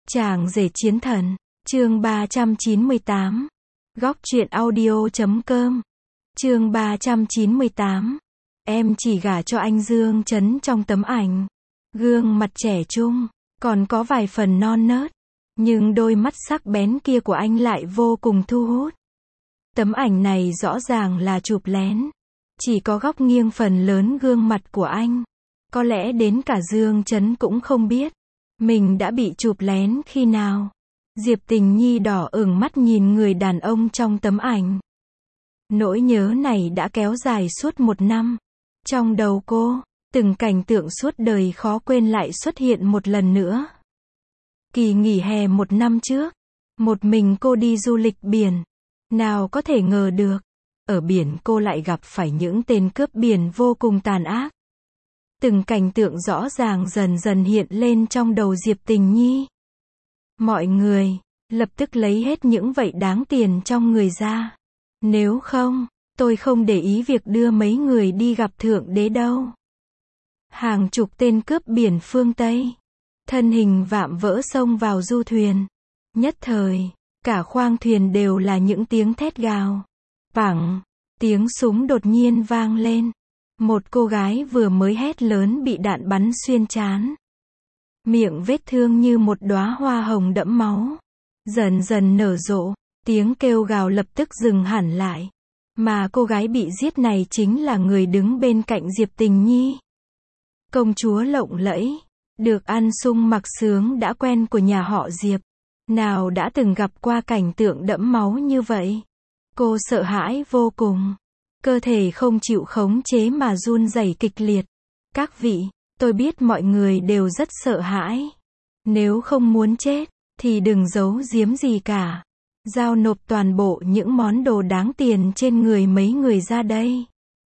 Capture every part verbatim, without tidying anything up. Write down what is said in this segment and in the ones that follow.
Chàng rể chiến thần, chương ba trăm chín mươi tám. Góc truyện audio chấm com. Chương ba trăm chín mươi tám. Em chỉ gả cho anh Dương Chấn trong tấm ảnh. Gương mặt trẻ trung, còn có vài phần non nớt, nhưng đôi mắt sắc bén kia của anh lại vô cùng thu hút. Tấm ảnh này rõ ràng là chụp lén, chỉ có góc nghiêng phần lớn gương mặt của anh. Có lẽ đến cả Dương Chấn cũng không biết mình đã bị chụp lén khi nào. Diệp Tình Nhi đỏ ửng mắt nhìn người đàn ông trong tấm ảnh. Nỗi nhớ này đã kéo dài suốt một năm. Trong đầu cô, từng cảnh tượng suốt đời khó quên lại xuất hiện một lần nữa. Kỳ nghỉ hè một năm trước, một mình cô đi du lịch biển. Nào có thể ngờ được, ở biển cô lại gặp phải những tên cướp biển vô cùng tàn ác. Từng cảnh tượng rõ ràng dần dần hiện lên trong đầu Diệp Tình Nhi. Mọi người, lập tức lấy hết những vậy đáng tiền trong người ra. Nếu không, tôi không để ý việc đưa mấy người đi gặp Thượng Đế đâu. Hàng chục tên cướp biển phương Tây, thân hình vạm vỡ xông vào du thuyền. Nhất thời, cả khoang thuyền đều là những tiếng thét gào. Phẳng, tiếng súng đột nhiên vang lên. Một cô gái vừa mới hét lớn bị đạn bắn xuyên trán. Miệng vết thương như một đóa hoa hồng đẫm máu. Dần dần nở rộ, tiếng kêu gào lập tức dừng hẳn lại. Mà cô gái bị giết này chính là người đứng bên cạnh Diệp Tình Nhi. Công chúa lộng lẫy, được ăn sung mặc sướng đã quen của nhà họ Diệp. Nào đã từng gặp qua cảnh tượng đẫm máu như vậy. Cô sợ hãi vô cùng. Cơ thể không chịu khống chế mà run rẩy kịch liệt. Các vị, tôi biết mọi người đều rất sợ hãi. Nếu không muốn chết, thì đừng giấu giếm gì cả. Giao nộp toàn bộ những món đồ đáng tiền trên người mấy người ra đây.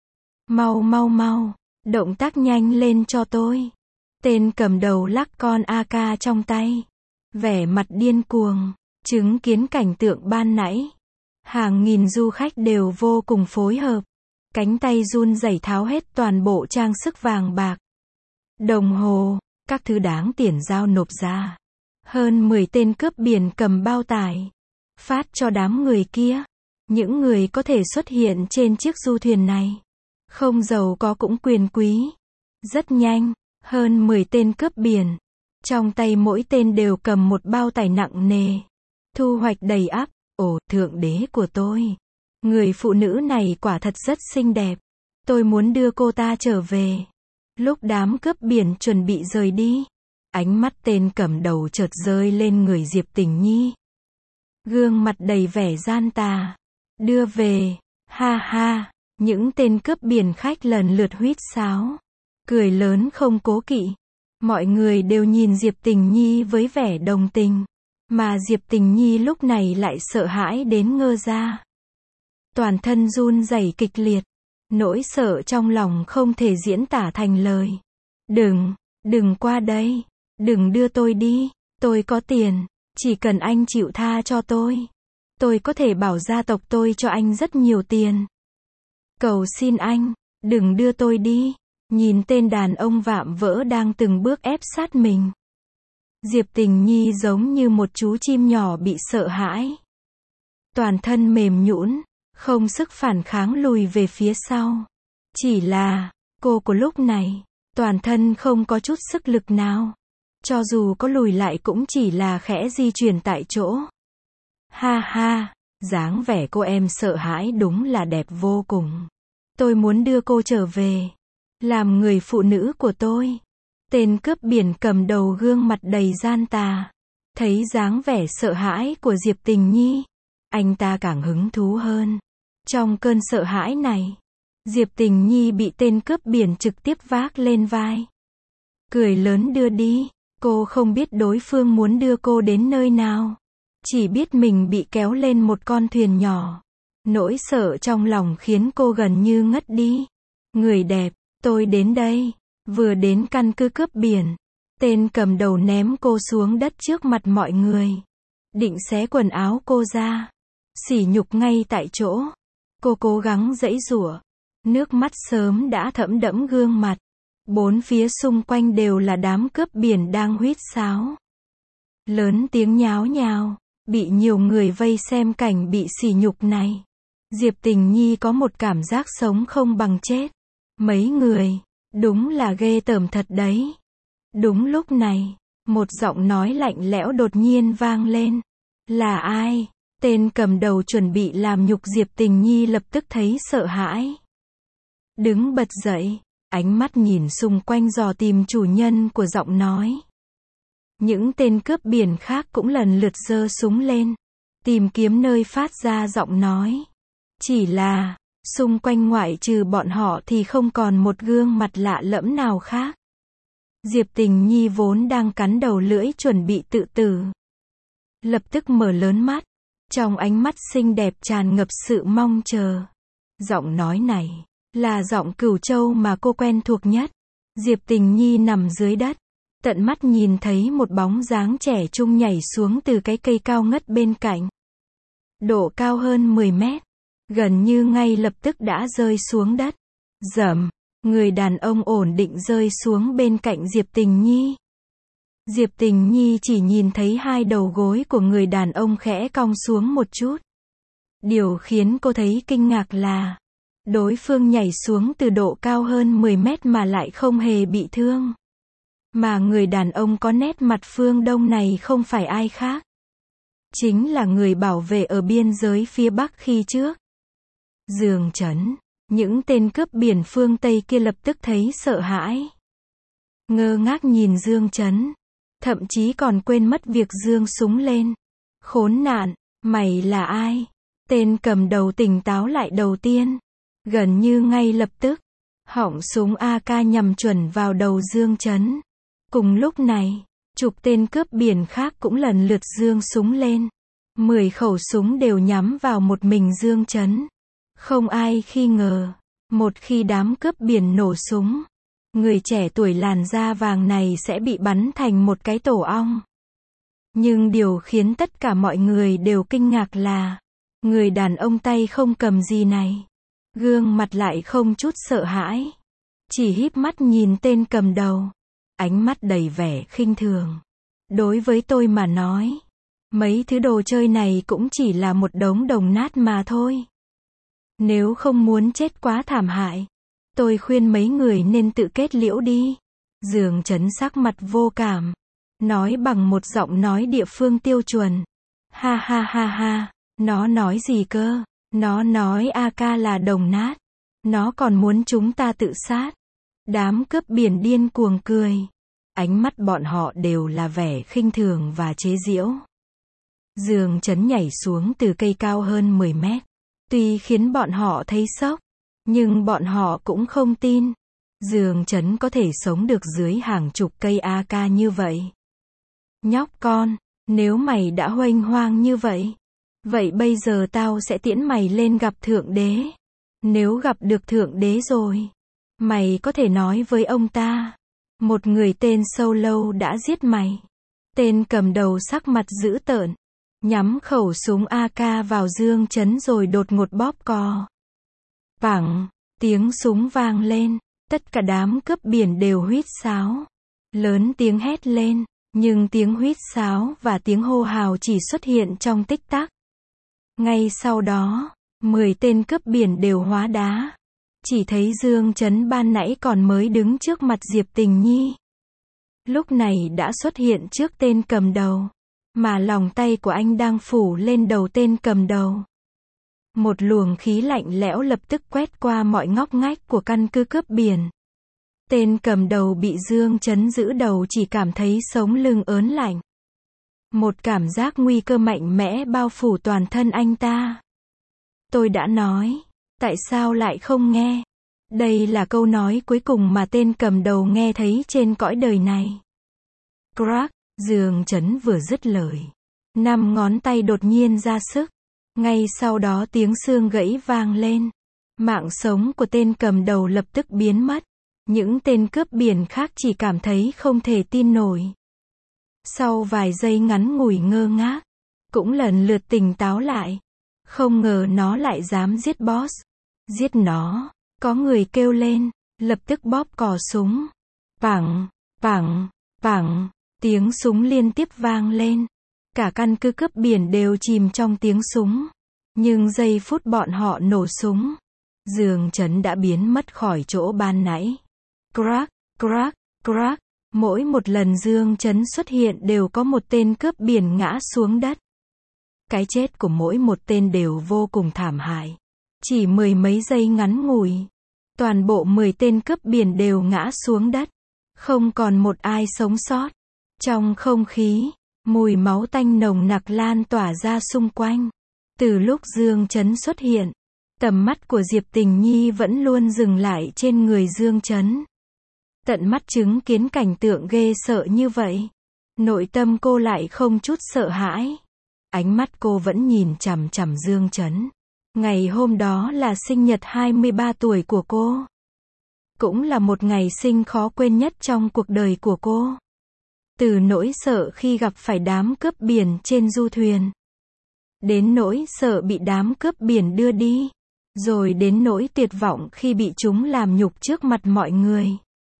Mau mau mau, động tác nhanh lên cho tôi. Tên cầm đầu lắc con a ca trong tay. Vẻ mặt điên cuồng, chứng kiến cảnh tượng ban nãy. Hàng nghìn du khách đều vô cùng phối hợp. Cánh tay run rẩy tháo hết toàn bộ trang sức vàng bạc, đồng hồ, các thứ đáng tiền giao nộp ra. Hơn mười tên cướp biển cầm bao tải, phát cho đám người kia. Những người có thể xuất hiện trên chiếc du thuyền này, không giàu có cũng quyền quý. Rất nhanh, hơn mười tên cướp biển, trong tay mỗi tên đều cầm một bao tải nặng nề. Thu hoạch đầy ắp. Ồ, Thượng Đế của tôi! Người phụ nữ này quả thật rất xinh đẹp. Tôi muốn đưa cô ta trở về. Lúc đám cướp biển chuẩn bị rời đi, ánh mắt tên cầm đầu chợt rơi lên người Diệp Tình Nhi. Gương mặt đầy vẻ gian tà. Đưa về, ha ha, những tên cướp biển khách lần lượt huýt sáo. Cười lớn không cố kỵ. Mọi người đều nhìn Diệp Tình Nhi với vẻ đồng tình. Mà Diệp Tình Nhi lúc này lại sợ hãi đến ngơ ra. Toàn thân run rẩy kịch liệt. Nỗi sợ trong lòng không thể diễn tả thành lời. Đừng, đừng qua đây. Đừng đưa tôi đi. Tôi có tiền. Chỉ cần anh chịu tha cho tôi. Tôi có thể bảo gia tộc tôi cho anh rất nhiều tiền. Cầu xin anh, đừng đưa tôi đi. Nhìn tên đàn ông vạm vỡ đang từng bước ép sát mình. Diệp Tình Nhi giống như một chú chim nhỏ bị sợ hãi. Toàn thân mềm nhũn, không sức phản kháng lùi về phía sau. Chỉ là, cô của lúc này, toàn thân không có chút sức lực nào. Cho dù có lùi lại cũng chỉ là khẽ di chuyển tại chỗ. Ha ha, dáng vẻ cô em sợ hãi đúng là đẹp vô cùng. Tôi muốn đưa cô trở về, làm người phụ nữ của tôi. Tên cướp biển cầm đầu gương mặt đầy gian tà. Thấy dáng vẻ sợ hãi của Diệp Tình Nhi, anh ta càng hứng thú hơn. Trong cơn sợ hãi này, Diệp Tình Nhi bị tên cướp biển trực tiếp vác lên vai. Cười lớn đưa đi. Cô không biết đối phương muốn đưa cô đến nơi nào. Chỉ biết mình bị kéo lên một con thuyền nhỏ. Nỗi sợ trong lòng khiến cô gần như ngất đi. Người đẹp, tôi đến đây. Vừa đến căn cứ cướp biển, tên cầm đầu ném cô xuống đất trước mặt mọi người. Định xé quần áo cô ra. Sỉ nhục ngay tại chỗ. Cô cố gắng giãy giụa. Nước mắt sớm đã thẫm đẫm gương mặt. Bốn phía xung quanh đều là đám cướp biển đang huýt sáo. Lớn tiếng nháo nhào, bị nhiều người vây xem cảnh bị sỉ nhục này. Diệp Tình Nhi có một cảm giác sống không bằng chết. Mấy người, đúng là ghê tởm thật đấy. Đúng lúc này, một giọng nói lạnh lẽo đột nhiên vang lên. Là ai? Tên cầm đầu chuẩn bị làm nhục Diệp Tình Nhi lập tức thấy sợ hãi. Đứng bật dậy, ánh mắt nhìn xung quanh dò tìm chủ nhân của giọng nói. Những tên cướp biển khác cũng lần lượt giơ súng lên, tìm kiếm nơi phát ra giọng nói. Chỉ là, xung quanh ngoại trừ bọn họ thì không còn một gương mặt lạ lẫm nào khác. Diệp Tình Nhi vốn đang cắn đầu lưỡi chuẩn bị tự tử. Lập tức mở lớn mắt, trong ánh mắt xinh đẹp tràn ngập sự mong chờ. Giọng nói này, là giọng Cửu Châu mà cô quen thuộc nhất. Diệp Tình Nhi nằm dưới đất, tận mắt nhìn thấy một bóng dáng trẻ trung nhảy xuống từ cái cây cao ngất bên cạnh. Độ cao hơn mười mét, gần như ngay lập tức đã rơi xuống đất. Rầm, người đàn ông ổn định rơi xuống bên cạnh Diệp Tình Nhi. Diệp Tình Nhi chỉ nhìn thấy hai đầu gối của người đàn ông khẽ cong xuống một chút. Điều khiến cô thấy kinh ngạc là, đối phương nhảy xuống từ độ cao hơn mười mét mà lại không hề bị thương. Mà người đàn ông có nét mặt phương Đông này không phải ai khác. Chính là người bảo vệ ở biên giới phía Bắc khi trước. Dương Chấn, những tên cướp biển phương Tây kia lập tức thấy sợ hãi. Ngơ ngác nhìn Dương Chấn. Thậm chí còn quên mất việc giương súng lên. Khốn nạn, mày là ai? Tên cầm đầu tỉnh táo lại đầu tiên. Gần như ngay lập tức, họng súng a ca nhằm chuẩn vào đầu Dương Chấn. Cùng lúc này, chục tên cướp biển khác cũng lần lượt giương súng lên. Mười khẩu súng đều nhắm vào một mình Dương Chấn. Không ai khi ngờ, một khi đám cướp biển nổ súng, người trẻ tuổi làn da vàng này sẽ bị bắn thành một cái tổ ong. Nhưng điều khiến tất cả mọi người đều kinh ngạc là, người đàn ông tay không cầm gì này, gương mặt lại không chút sợ hãi, chỉ híp mắt nhìn tên cầm đầu, ánh mắt đầy vẻ khinh thường. Đối với tôi mà nói, mấy thứ đồ chơi này cũng chỉ là một đống đồng nát mà thôi. Nếu không muốn chết quá thảm hại, tôi khuyên mấy người nên tự kết liễu đi. Dương Chấn sắc mặt vô cảm, nói bằng một giọng nói địa phương tiêu chuẩn. Ha ha ha ha, nó nói gì cơ? Nó nói a ca là đồng nát. Nó còn muốn chúng ta tự sát. Đám cướp biển điên cuồng cười. Ánh mắt bọn họ đều là vẻ khinh thường và chế giễu. Dương Chấn nhảy xuống từ cây cao hơn mười mét. Tuy khiến bọn họ thấy sốc, nhưng bọn họ cũng không tin. Dương Chấn có thể sống được dưới hàng chục cây a ca như vậy. Nhóc con, nếu mày đã huênh hoang như vậy, vậy bây giờ tao sẽ tiễn mày lên gặp Thượng Đế. Nếu gặp được Thượng Đế rồi, mày có thể nói với ông ta, một người tên Solo đã giết mày. Tên cầm đầu sắc mặt dữ tợn, nhắm khẩu súng a ca vào Dương Chấn rồi đột ngột bóp cò. Vẳng, tiếng súng vang lên, tất cả đám cướp biển đều huýt sáo. Lớn tiếng hét lên, nhưng tiếng huýt sáo và tiếng hô hào chỉ xuất hiện trong tích tắc. Ngay sau đó, mười tên cướp biển đều hóa đá. Chỉ thấy Dương Chấn ban nãy còn mới đứng trước mặt Diệp Tình Nhi. Lúc này đã xuất hiện trước tên cầm đầu, mà lòng tay của anh đang phủ lên đầu tên cầm đầu. Một luồng khí lạnh lẽo lập tức quét qua mọi ngóc ngách của căn cứ cướp biển. Tên cầm đầu bị Dương Chấn giữ đầu chỉ cảm thấy sống lưng ớn lạnh. Một cảm giác nguy cơ mạnh mẽ bao phủ toàn thân anh ta. Tôi đã nói, tại sao lại không nghe? Đây là câu nói cuối cùng mà tên cầm đầu nghe thấy trên cõi đời này. Crack, Dương Chấn vừa dứt lời, năm ngón tay đột nhiên ra sức. Ngay sau đó tiếng xương gãy vang lên. Mạng sống của tên cầm đầu lập tức biến mất. Những tên cướp biển khác chỉ cảm thấy không thể tin nổi. Sau vài giây ngắn ngủi ngơ ngác, cũng lần lượt tỉnh táo lại. Không ngờ nó lại dám giết boss. Giết nó, có người kêu lên, lập tức bóp cò súng. Vẳng, vẳng, vẳng, Tiếng súng liên tiếp vang lên. Cả căn cứ cướp biển đều chìm trong tiếng súng. Nhưng giây phút bọn họ nổ súng, Dương Chấn đã biến mất khỏi chỗ ban nãy. Crack, crack, crack. Mỗi một lần Dương Chấn xuất hiện đều có một tên cướp biển ngã xuống đất. Cái chết của mỗi một tên đều vô cùng thảm hại. Chỉ mười mấy giây ngắn ngủi, toàn bộ mười tên cướp biển đều ngã xuống đất. Không còn một ai sống sót. Trong không khí, mùi máu tanh nồng nặc lan tỏa ra xung quanh. Từ lúc Dương Chấn xuất hiện, tầm mắt của Diệp Tình Nhi vẫn luôn dừng lại trên người Dương Chấn. Tận mắt chứng kiến cảnh tượng ghê sợ như vậy, nội tâm cô lại không chút sợ hãi. Ánh mắt cô vẫn nhìn chằm chằm Dương Chấn. Ngày hôm đó là sinh nhật hai mươi ba tuổi của cô. Cũng là một ngày sinh khó quên nhất trong cuộc đời của cô. Từ nỗi sợ khi gặp phải đám cướp biển trên du thuyền, đến nỗi sợ bị đám cướp biển đưa đi, rồi đến nỗi tuyệt vọng khi bị chúng làm nhục trước mặt mọi người.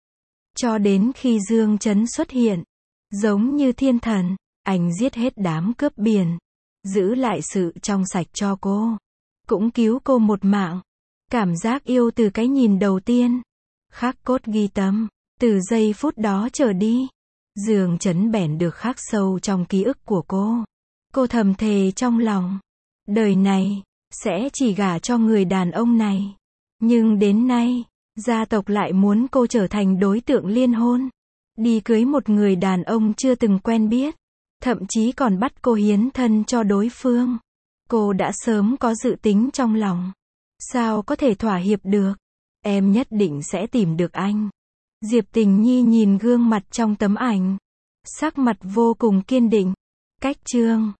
Cho đến khi Dương Chấn xuất hiện, giống như thiên thần, anh giết hết đám cướp biển, giữ lại sự trong sạch cho cô, cũng cứu cô một mạng. Cảm giác yêu từ cái nhìn đầu tiên, khắc cốt ghi tâm. Từ giây phút đó trở đi, Dương Chấn bèn được khắc sâu trong ký ức của cô. Cô thầm thề trong lòng, đời này sẽ chỉ gả cho người đàn ông này. Nhưng đến nay, gia tộc lại muốn cô trở thành đối tượng liên hôn, đi cưới một người đàn ông chưa từng quen biết, thậm chí còn bắt cô hiến thân cho đối phương. Cô đã sớm có dự tính trong lòng, sao có thể thỏa hiệp được? Em nhất định sẽ tìm được anh. Diệp Tình Nhi nhìn gương mặt trong tấm ảnh, sắc mặt vô cùng kiên định. Cách chương